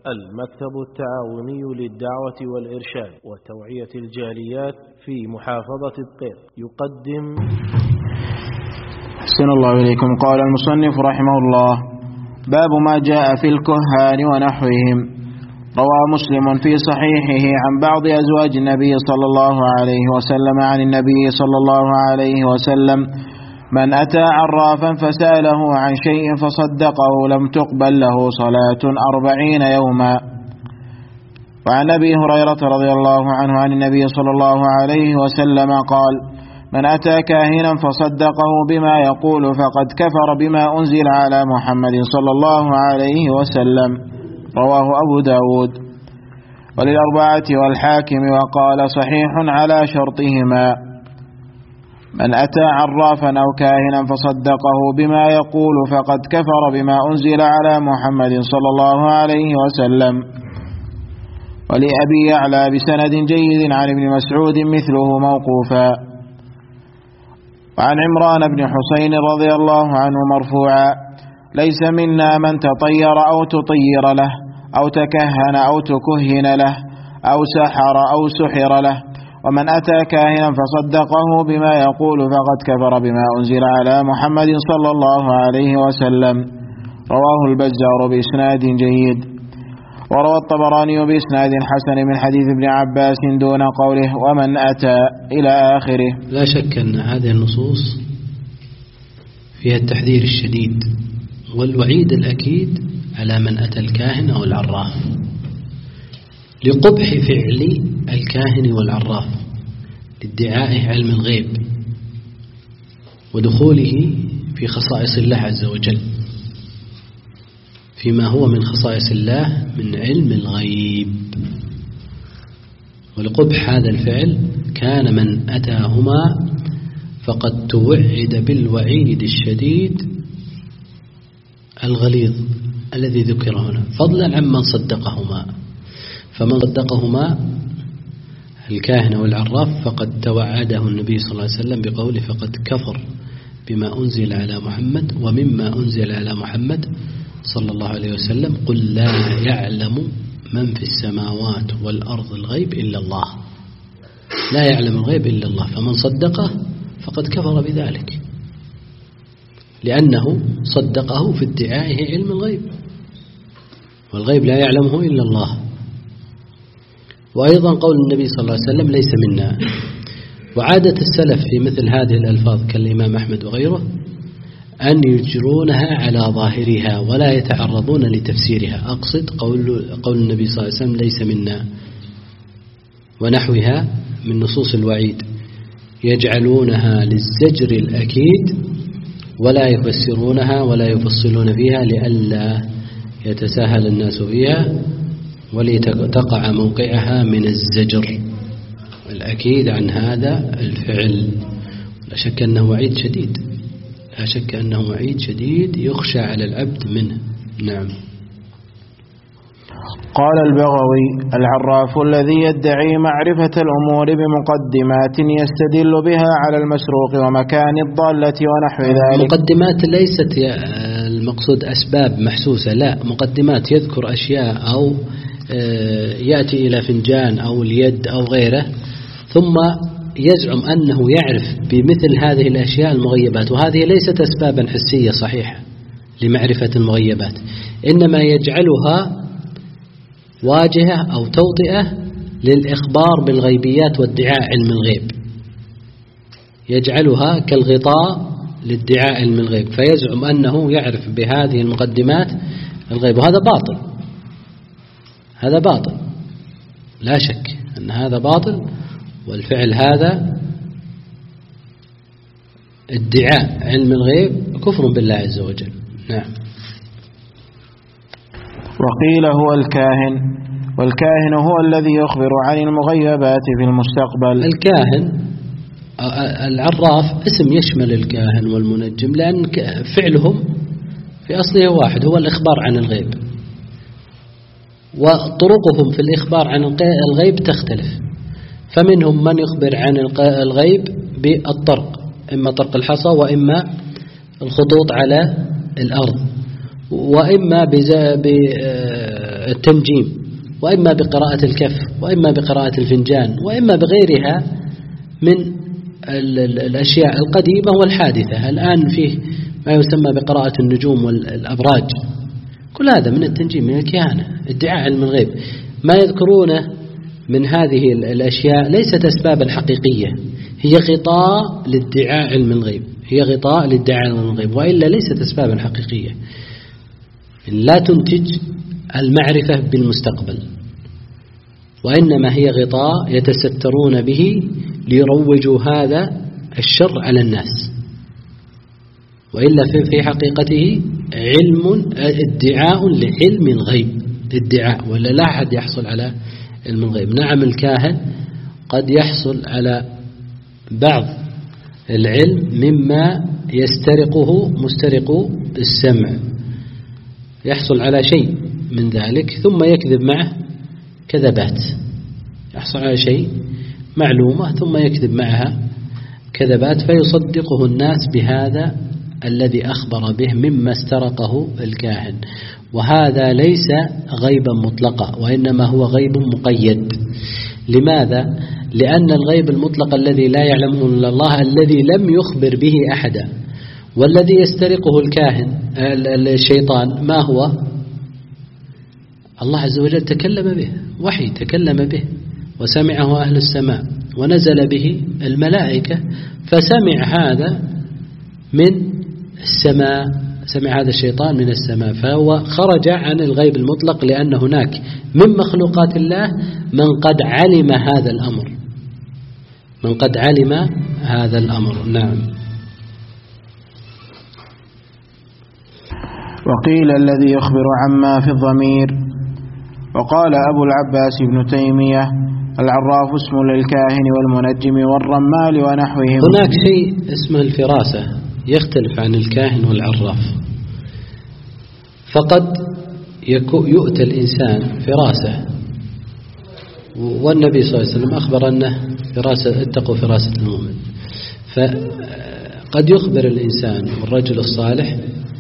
المكتب التعاوني للدعوة والإرشاد وتوعية الجاليات في محافظة الطير يقدم. أحسن الله إليكم. قال المصنف رحمه الله: باب ما جاء في الكهان ونحوهم. روى مسلم في صحيحه عن بعض أزواج النبي صلى الله عليه وسلم عن النبي صلى الله عليه وسلم: من أتى عرافا فسأله عن شيء فصدقه لم تقبل له صلاة 40 يوما. وعن أبي هريرة رضي الله عنه عن النبي صلى الله عليه وسلم قال: من أتى كاهنا فصدقه بما يقول فقد كفر بما أنزل على محمد صلى الله عليه وسلم. رواه أبو داود وللأربعة والحاكم وقال صحيح على شرطهما. من أتى عرافا أو كاهنا فصدقه بما يقول فقد كفر بما أنزل على محمد صلى الله عليه وسلم. ولأبي يعلى بسند جيد عن ابن مسعود مثله موقوفا. وعن عمران بن حسين رضي الله عنه مرفوعا: ليس منا من تطير أو تطير له أو تكهن أو تكهن له أو سحر أو سحر له. ومن أتى كاهنا فصدقه بما يقول فقد كفر بما أنزل على محمد صلى الله عليه وسلم. رواه البزار بإسناد جيد. وروى الطبراني بإسناد حسن من حديث ابن عباس دون قوله ومن أتى إلى آخره. لا شك أن هذه النصوص فيها التحذير الشديد والوعيد الأكيد على من أتى الكاهن أو العراف، لقبح فعل الكاهن والعراف لادعائه علم الغيب ودخوله في خصائص الله عز وجل فيما هو من خصائص الله من علم الغيب. ولقبح هذا الفعل كان من أتاهما فقد توعد بالوعيد الشديد الغليظ الذي ذكر هنا، فضلا عمن صدقهما. فمن صدقهما الكاهن والعراف فقد توعده النبي صلى الله عليه وسلم بقوله فقد كفر بما أنزل على محمد ومما أنزل على محمد صلى الله عليه وسلم. قل لا يعلم من في السماوات والأرض الغيب إلا الله. لا يعلم الغيب إلا الله، فمن صدقه فقد كفر بذلك لأنه صدقه في ادعائه علم الغيب، والغيب لا يعلمه إلا الله. وأيضا قول النبي صلى الله عليه وسلم ليس منا. وعادة السلف في مثل هذه الألفاظ كالإمام أحمد وغيره أن يجرونها على ظاهرها ولا يتعرضون لتفسيرها. أقصد قول النبي صلى الله عليه وسلم ليس منا ونحوها من نصوص الوعيد، يجعلونها للزجر الأكيد ولا يفسرونها ولا يفصلون فيها لئلا يتساهل الناس فيها ولتقع موقعها من الزجر الأكيد عن هذا الفعل. لا شك أنه وعيد شديد، لا شك أنه وعيد شديد يخشى على العبد منه. نعم. قال البغوي: العراف الذي يدعي معرفة الأمور بمقدمات يستدل بها على المسروق ومكان الضالة ونحو ذلك. مقدمات ليست المقصود أسباب محسوسة، لا، مقدمات يذكر أشياء أو يأتي إلى فنجان أو اليد أو غيره ثم يزعم أنه يعرف بمثل هذه الأشياء المغيبات، وهذه ليست أسبابا حسية صحيحة لمعرفة المغيبات، إنما يجعلها واجهة أو توطئة للإخبار بالغيبيات وادعاء علم الغيب، يجعلها كالغطاء لادعاء علم الغيب، فيزعم أنه يعرف بهذه المقدمات الغيب، وهذا باطل. هذا باطل، لا شك أن هذا باطل، والفعل هذا ادعاء علم الغيب كفر بالله عز وجل. نعم. وقيل هو الكاهن، والكاهن هو الذي يخبر عن المغيبات في المستقبل. الكاهن العراف اسم يشمل الكاهن والمنجم، لأن فعلهم في أصله واحد، هو الإخبار عن الغيب، وطرقهم في الإخبار عن الغيب تختلف. فمنهم من يخبر عن الغيب بالطرق، إما طرق الحصى وإما الخطوط على الأرض، وإما التنجيم، وإما بقراءة الكف، وإما بقراءة الفنجان، وإما بغيرها من الأشياء القديمة والحادثة. الآن فيه ما يسمى بقراءة النجوم والأبراج، كل هذا من التنجيم، من الكهانة، ادعاء علم الغيب. ما يذكرونه من هذه الأشياء ليست أسبابا حقيقية، هي غطاء لادعاء علم الغيب، هي غطاء لادعاء علم الغيب، وإلا ليست أسبابا حقيقية، لا تنتج المعرفة بالمستقبل، وإنما هي غطاء يتسترون به ليروجوا هذا الشر على الناس، وإلا في حقيقته علم، ادعاء لعلم الغيب، ادعاء، ولا لا أحد يحصل على علم الغيب. نعم الكاهن قد يحصل على بعض العلم مما يسترقه مسترق السمع، يحصل على شيء من ذلك ثم يكذب معه كذبات، يحصل على شيء معلومة ثم يكذب معها كذبات، فيصدقه الناس بهذا الذي أخبر به مما استرقه الكاهن، وهذا ليس غيبا مطلقا، وإنما هو غيب مقيد. لماذا؟ لأن الغيب المطلق الذي لا يعلمه إلا الله، الذي لم يخبر به أحدا، والذي يسترقه الكاهن الشيطان ما هو؟ الله عز وجل تكلم به، وحي تكلم به، وسمعه أهل السماء، ونزل به الملائكة، فسمع هذا من السماء، سمع هذا الشيطان من السماء، فهو خرج عن الغيب المطلق، لأن هناك من مخلوقات الله من قد علم هذا الأمر، من قد علم هذا الأمر. نعم. وقيل الذي يخبر عما في الضمير. وقال أبو العباس ابن تيمية: العراف اسم للكاهن والمنجم والرمال ونحوهم. هناك شيء اسمه الفراسة يختلف عن الكاهن والعراف، فقد يؤتى الإنسان فراسة، والنبي صلى الله عليه وسلم أخبر أنه فراسة، اتقوا فراسة المؤمن، فقد يخبر الإنسان والرجل الصالح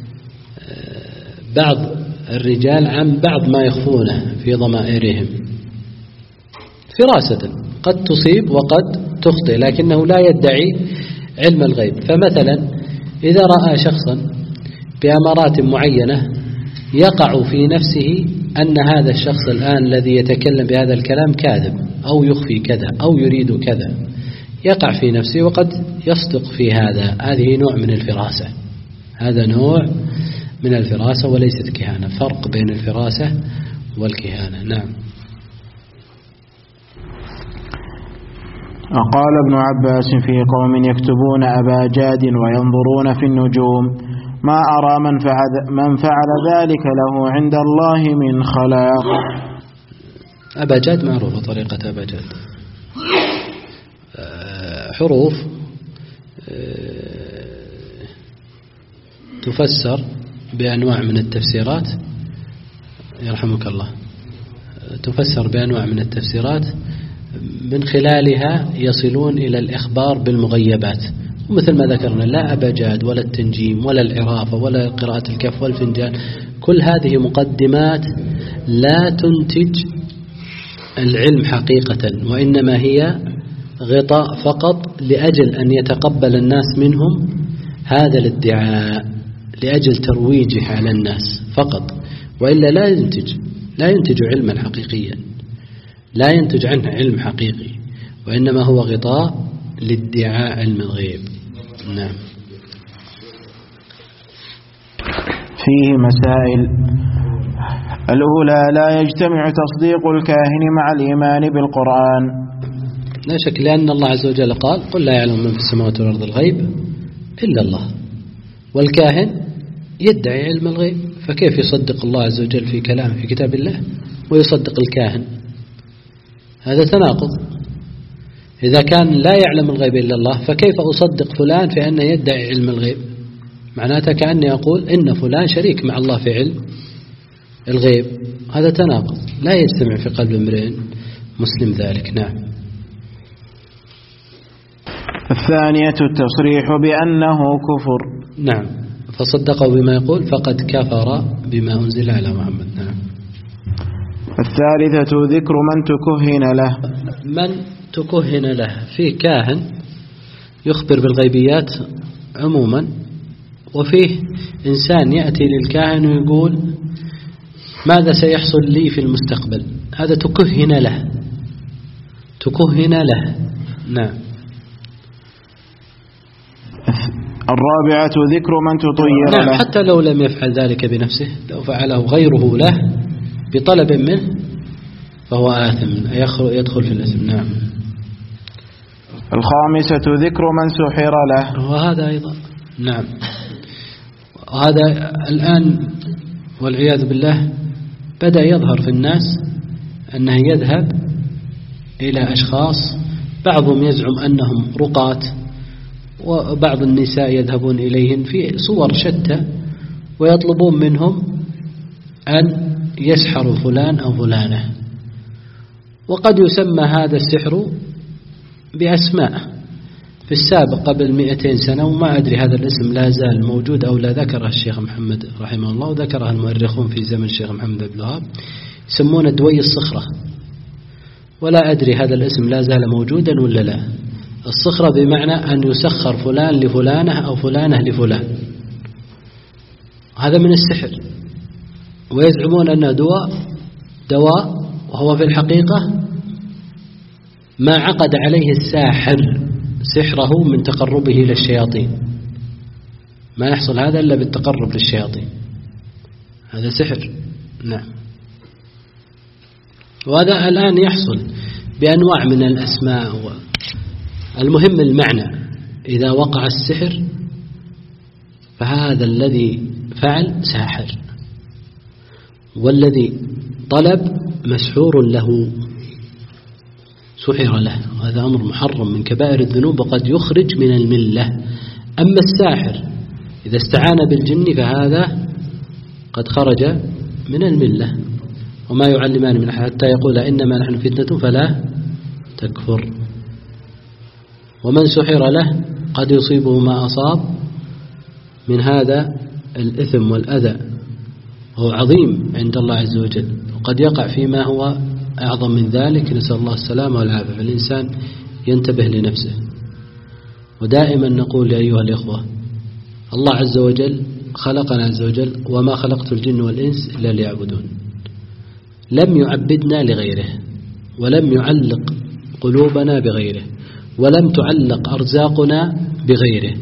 بعض الرجال عن بعض ما يخفونه في ضمائرهم فراسة، قد تصيب وقد تخطئ، لكنه لا يدعي علم الغيب. فمثلا إذا رأى شخصا بأمارات معينة يقع في نفسه أن هذا الشخص الآن الذي يتكلم بهذا الكلام كاذب، أو يخفي كذا، أو يريد كذا، يقع في نفسه وقد يصدق في هذا، هذه نوع من الفراسة، هذا نوع من الفراسة وليست كهانة، فرق بين الفراسة والكهانة. نعم. وقال ابن عباس في قوم يكتبون أبا جاد وينظرون في النجوم: ما أرى من فعل ذلك له عند الله من خلاق. أبا جاد معروفة طريقة أبا جاد، حروف تفسر بأنواع من التفسيرات، يرحمك الله، تفسر بأنواع من التفسيرات من خلالها يصلون إلى الإخبار بالمغيبات، ومثل ما ذكرنا لا أبا جاد ولا التنجيم ولا العرافة ولا قراءة الكف والفنجان، كل هذه مقدمات لا تنتج العلم حقيقة، وإنما هي غطاء فقط لأجل أن يتقبل الناس منهم هذا الادعاء، لأجل ترويجه على الناس فقط، وإلا لا ينتج علما حقيقيا، لا ينتج عنه علم حقيقي، وإنما هو غطاء لادعاء علم الغيب. نعم. فيه مسائل: الأولى لا يجتمع تصديق الكاهن مع الإيمان بالقرآن. لا شك، لأن الله عز وجل قال: قل لا يعلم من في السماوات والأرض الغيب إلا الله، والكاهن يدعي علم الغيب، فكيف يصدق الله عز وجل في كلامه في كتاب الله ويصدق الكاهن؟ هذا تناقض. إذا كان لا يعلم الغيب إلا الله، فكيف أصدق فلان في أنه يدعي علم الغيب؟ معناته كأني أقول إن فلان شريك مع الله في علم الغيب، هذا تناقض لا يجتمع في قلب امرئ مسلم ذلك. نعم. الثانية التصريح بأنه كفر. نعم، فصدقوا بما يقول فقد كفر بما أنزل على محمد. نعم. الثالثة ذكر من تكهن له. من تكهن له، فيه كاهن يخبر بالغيبيات عموما، وفيه إنسان يأتي للكاهن ويقول ماذا سيحصل لي في المستقبل، هذا تكهن له، تكهن له. نعم. الرابعة ذكر من تطير نعم له. حتى لو لم يفعل ذلك بنفسه، لو فعله غيره له بطلب منه فهو آثم، يدخل في الإثم. نعم. الخامسة ذكر من سحر له. وهذا أيضا نعم. وهذا الآن والعياذ بالله بدأ يظهر في الناس أنه يذهب إلى أشخاص، بعضهم يزعم أنهم رقاة، وبعض النساء يذهبون إليهم في صور شتى ويطلبون منهم أن يسحروا فلان أو فلانة. وقد يسمى هذا السحر بأسماء في السابق قبل 200 سنة، وما أدري هذا الاسم لا زال موجود أو لا. ذكره الشيخ محمد رحمه الله وذكره المؤرخون في زمن الشيخ محمد بن الوهاب، يسمونه دوي الصخرة، ولا أدري هذا الاسم لا زال موجودا ولا لا. الصخرة بمعنى أن يسخر فلان لفلانة أو فلانة لفلان، هذا من السحر. ويزعمون أنه دواء، وهو في الحقيقة ما عقد عليه الساحر سحره من تقربه إلى الشياطين، ما يحصل هذا إلا بالتقرب للشياطين، هذا سحر. نعم. وهذا الآن يحصل بأنواع من الأسماء. المهم المعنى، إذا وقع السحر فهذا الذي فعل ساحر، والذي طلب مسحور له، سحر له، هذا أمر محرم من كبائر الذنوب وقد يخرج من الملة. أما الساحر إذا استعان بالجن فهذا قد خرج من الملة. وما يعلمان من حتى يقول إنما نحن فتنة فلا تكفر. ومن سحر له قد يصيبه ما أصاب من هذا الإثم والأذى، وهو عظيم عند الله عز وجل، وقد يقع فيما هو أعظم من ذلك، نسأل الله السلامة والعافية. فالإنسان ينتبه لنفسه. ودائما نقول يا أيها الإخوة، الله عز وجل خلقنا عز وجل وما خلقت الجن والإنس إلا ليعبدون، لم يعبدنا لغيره، ولم يعلق قلوبنا بغيره، ولم تعلق أرزاقنا بغيره.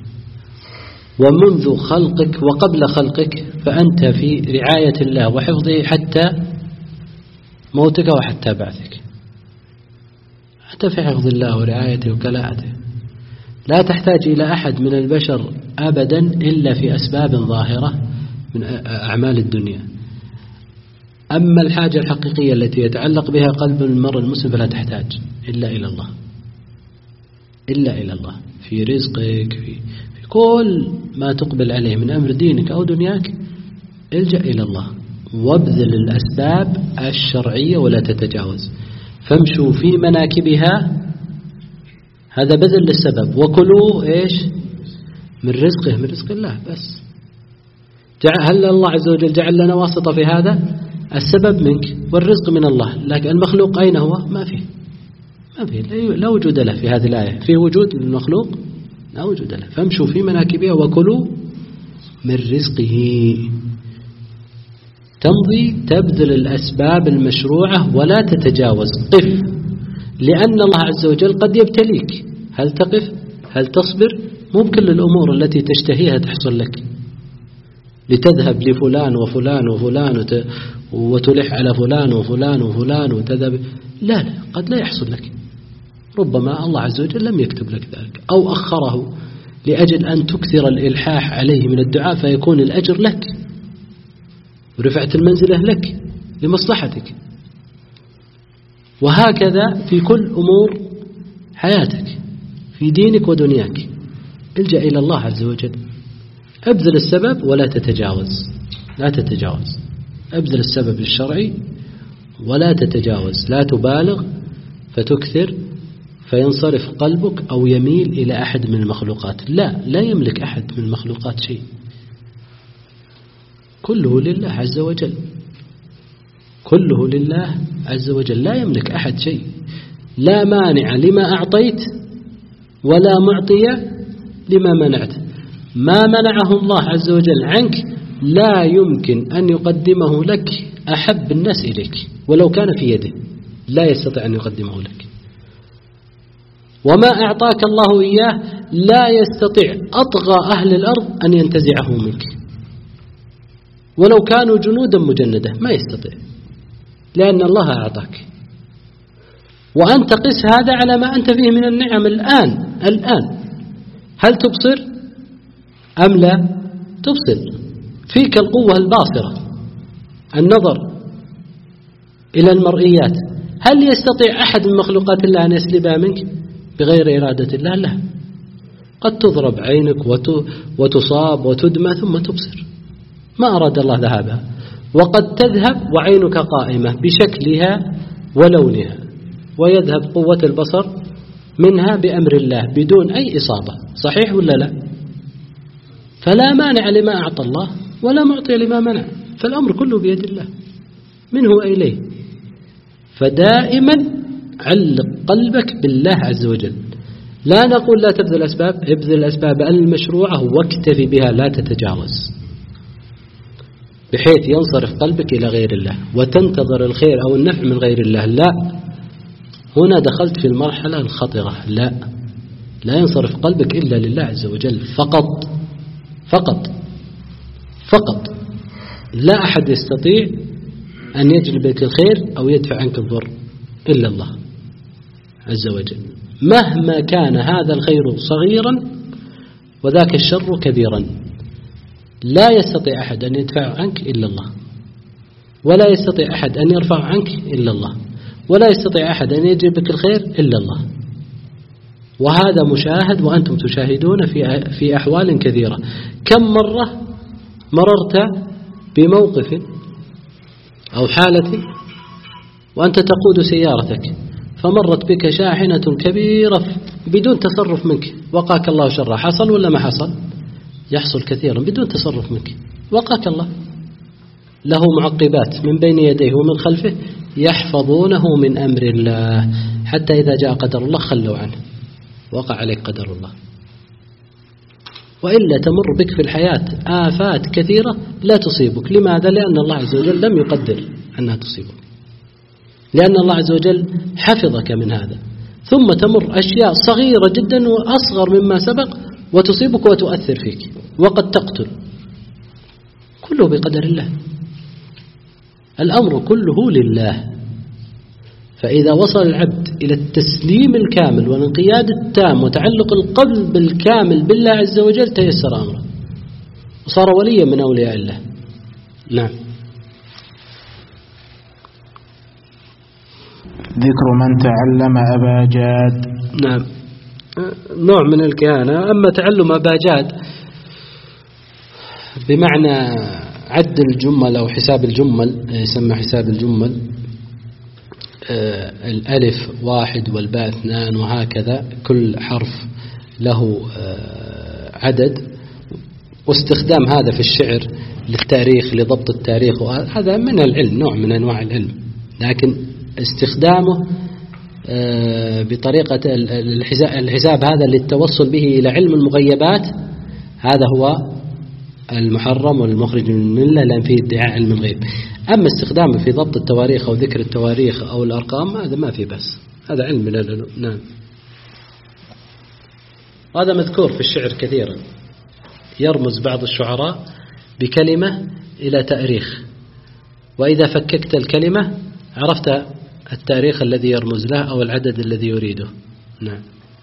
ومنذ خلقك وقبل خلقك فأنت في رعاية الله وحفظه حتى موتك وحتى بعثك، حتى في حفظ الله ورعايته وكلاءته. لا تحتاج إلى أحد من البشر أبدا إلا في أسباب ظاهرة من أعمال الدنيا. أما الحاجة الحقيقية التي يتعلق بها قلب المرء المسلم فلا تحتاج إلا إلى الله، إلا إلى الله في رزقك، في كل ما تقبل عليه من أمر دينك أو دنياك، الجأ إلى الله وابذل الأسباب الشرعية ولا تتجاوز. فامشوا في مناكبها، هذا بذل للسبب. وكلوا إيش من رزقه، من رزق الله بس. هل الله عز وجل جعل لنا واسطة في هذا؟ السبب منك والرزق من الله، لكن المخلوق أين هو؟ ما فيه، ما فيه، لا وجود له في هذه الآية. في وجود للمخلوق؟ لا وجود له. فامشوا في مناكبها وكلوا من رزقه. تمضي تبذل الأسباب المشروعة ولا تتجاوز. قف، لأن الله عز وجل قد يبتليك. هل تقف؟ هل تصبر؟ مو بكل الأمور التي تشتهيها تحصل لك، لتذهب لفلان وفلان وفلان وتلح على فلان وفلان وفلان وتذهب. لا، قد لا يحصل لك. ربما الله عز وجل لم يكتب لك ذلك، أو أخره لأجل أن تكثر الإلحاح عليه من الدعاء فيكون الأجر لك ورفعت المنزلة لك لمصلحتك. وهكذا في كل أمور حياتك، في دينك ودنياك، الجأ إلى الله عز وجل. ابذل السبب ولا تتجاوز، لا تتجاوز. ابذل السبب الشرعي ولا تتجاوز، لا تبالغ فتكثر فينصرف قلبك أو يميل إلى أحد من المخلوقات. لا يملك أحد من المخلوقات شيء، كله لله عز وجل، كله لله عز وجل، لا يملك أحد شيء، لا مانع لما أعطيت ولا معطي لما منعت. ما منعه الله عز وجل عنك لا يمكن أن يقدمه لك أحب الناس إليك ولو كان في يده، لا يستطيع أن يقدمه لك. وما أعطاك الله إياه لا يستطيع أطغى أهل الأرض أن ينتزعه منك ولو كانوا جنودا مجندة، ما يستطيع، لأن الله أعطاك. وأنت قس هذا على ما أنت فيه من النعم الآن هل تبصر أم لا تبصر؟ فيك القوة الباصرة، النظر إلى المرئيات. هل يستطيع أحد من مخلوقات الله أن يسلبها منك بغير إرادة الله؟ لا. قد تضرب عينك وتصاب وتدمى ثم تبصر، ما أراد الله ذهابها، وقد تذهب وعينك قائمة بشكلها ولونها، ويذهب قوة البصر منها بأمر الله بدون أي إصابة. صحيح ولا لا؟ فلا مانع لما أعطى الله ولا معطي لما منع، فالأمر كله بيد الله منه وإليه. فدائما علق قلبك بالله عز وجل. لا نقول لا تبذل الأسباب، ابذل الأسباب المشروعة واكتفي بها، لا تتجاوز بحيث ينصرف قلبك إلى غير الله وتنتظر الخير أو النفع من غير الله. لا، هنا دخلت في المرحلة الخطرة. لا ينصرف قلبك إلا لله عز وجل فقط. لا أحد يستطيع أن يجلب لك الخير أو يدفع عنك الضر إلا الله عز وجل، مهما كان هذا الخير صغيرا وذاك الشر كبيرا. لا يستطيع أحد أن يدفع عنك إلا الله، ولا يستطيع أحد أن يرفع عنك إلا الله، ولا يستطيع أحد أن يجلب لك الخير إلا الله. وهذا مشاهد وأنتم تشاهدون في أحوال كثيرة. كم مرة مررت بموقف أو حالة وأنت تقود سيارتك فمرت بك شاحنة كبيرة بدون تصرف منك، وقاك الله شرها. حصل ولا ما حصل؟ يحصل كثيرا بدون تصرف منك، وقاك الله. له معقبات من بين يديه ومن خلفه يحفظونه من أمر الله، حتى إذا جاء قدر الله خلوا عنه، وقع عليك قدر الله. وإلا تمر بك في الحياة آفات كثيرة لا تصيبك. لماذا؟ لأن الله عز وجل لم يقدر أنها تصيبك، لأن الله عز وجل حفظك من هذا. ثم تمر أشياء صغيرة جدا وأصغر مما سبق وتصيبك وتؤثر فيك وقد تقتل. كله بقدر الله، الأمر كله لله. فإذا وصل العبد إلى التسليم الكامل والانقياد التام وتعلق القلب الكامل بالله عز وجل تيسر أمره وصار وليا من أولياء الله. نعم. ذكر من تعلم أبا جاد. نعم، نوع من الكهانة. أما تعلم أبا جاد بمعنى عد الجمل أو حساب الجمل، يسمى حساب الجمل، الألف 1 والباء 2 وهكذا، كل حرف له عدد، واستخدام هذا في الشعر للتاريخ، لضبط التاريخ، هذا من العلم، نوع من أنواع العلم. لكن استخدامه بطريقة الحساب هذا للتوصل به إلى علم المغيبات، هذا هو المحرم والمخرج من الملة، لأن فيه ادعاء علم الغيب. أما استخدامه في ضبط التواريخ أو ذكر التواريخ أو الأرقام هذا ما فيه، بس هذا علم من العلوم. نعم. هذا مذكور في الشعر كثيرا، يرمز بعض الشعراء بكلمة إلى تاريخ، وإذا فككت الكلمة عرفت التاريخ الذي يرمز له أو العدد الذي يريده. نعم.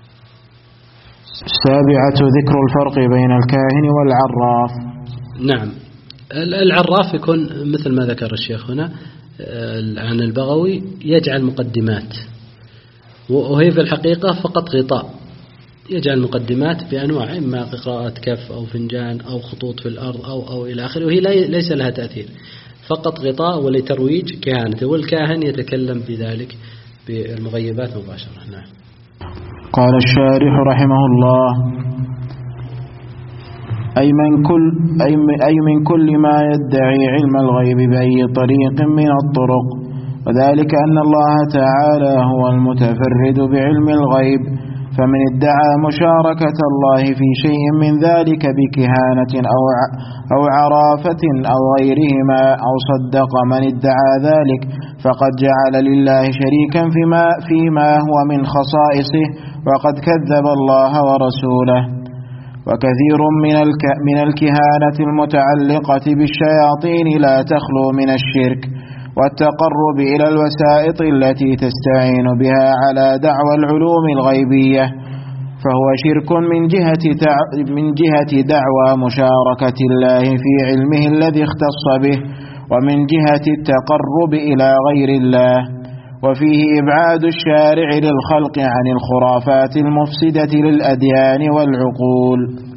7 ذكر الفرق بين الكاهن والعراف. نعم، العراف يكون مثل ما ذكر الشيخ هنا عن البغوي، يجعل مقدمات، وهي في الحقيقة فقط غطاء، يجعل مقدمات بأنواع، إما قراءة كف أو فنجان أو خطوط في الأرض أو إلى آخره، وهي ليس لها تأثير، فقط غطاء ولترويج كهانته، والكاهن يتكلم بذلك بالمغيبات مباشرة. نعم. قال الشارح رحمه الله: أي من كل ما يدعي علم الغيب بأي طريق من الطرق، وذلك أن الله تعالى هو المتفرد بعلم الغيب، فمن ادعى مشاركة الله في شيء من ذلك بكهانة أو عرافة أو غيرهما أو صدق من ادعى ذلك فقد جعل لله شريكا فيما هو من خصائصه، وقد كذب الله ورسوله. وكثير من الكهانة المتعلقة بالشياطين لا تخلو من الشرك والتقرب إلى الوسائط التي تستعين بها على دعوى العلوم الغيبية، فهو شرك من جهة دعوى مشاركة الله في علمه الذي اختص به، ومن جهة التقرب إلى غير الله، وفيه إبعاد الشارع للخلق عن الخرافات المفسدة للأديان والعقول.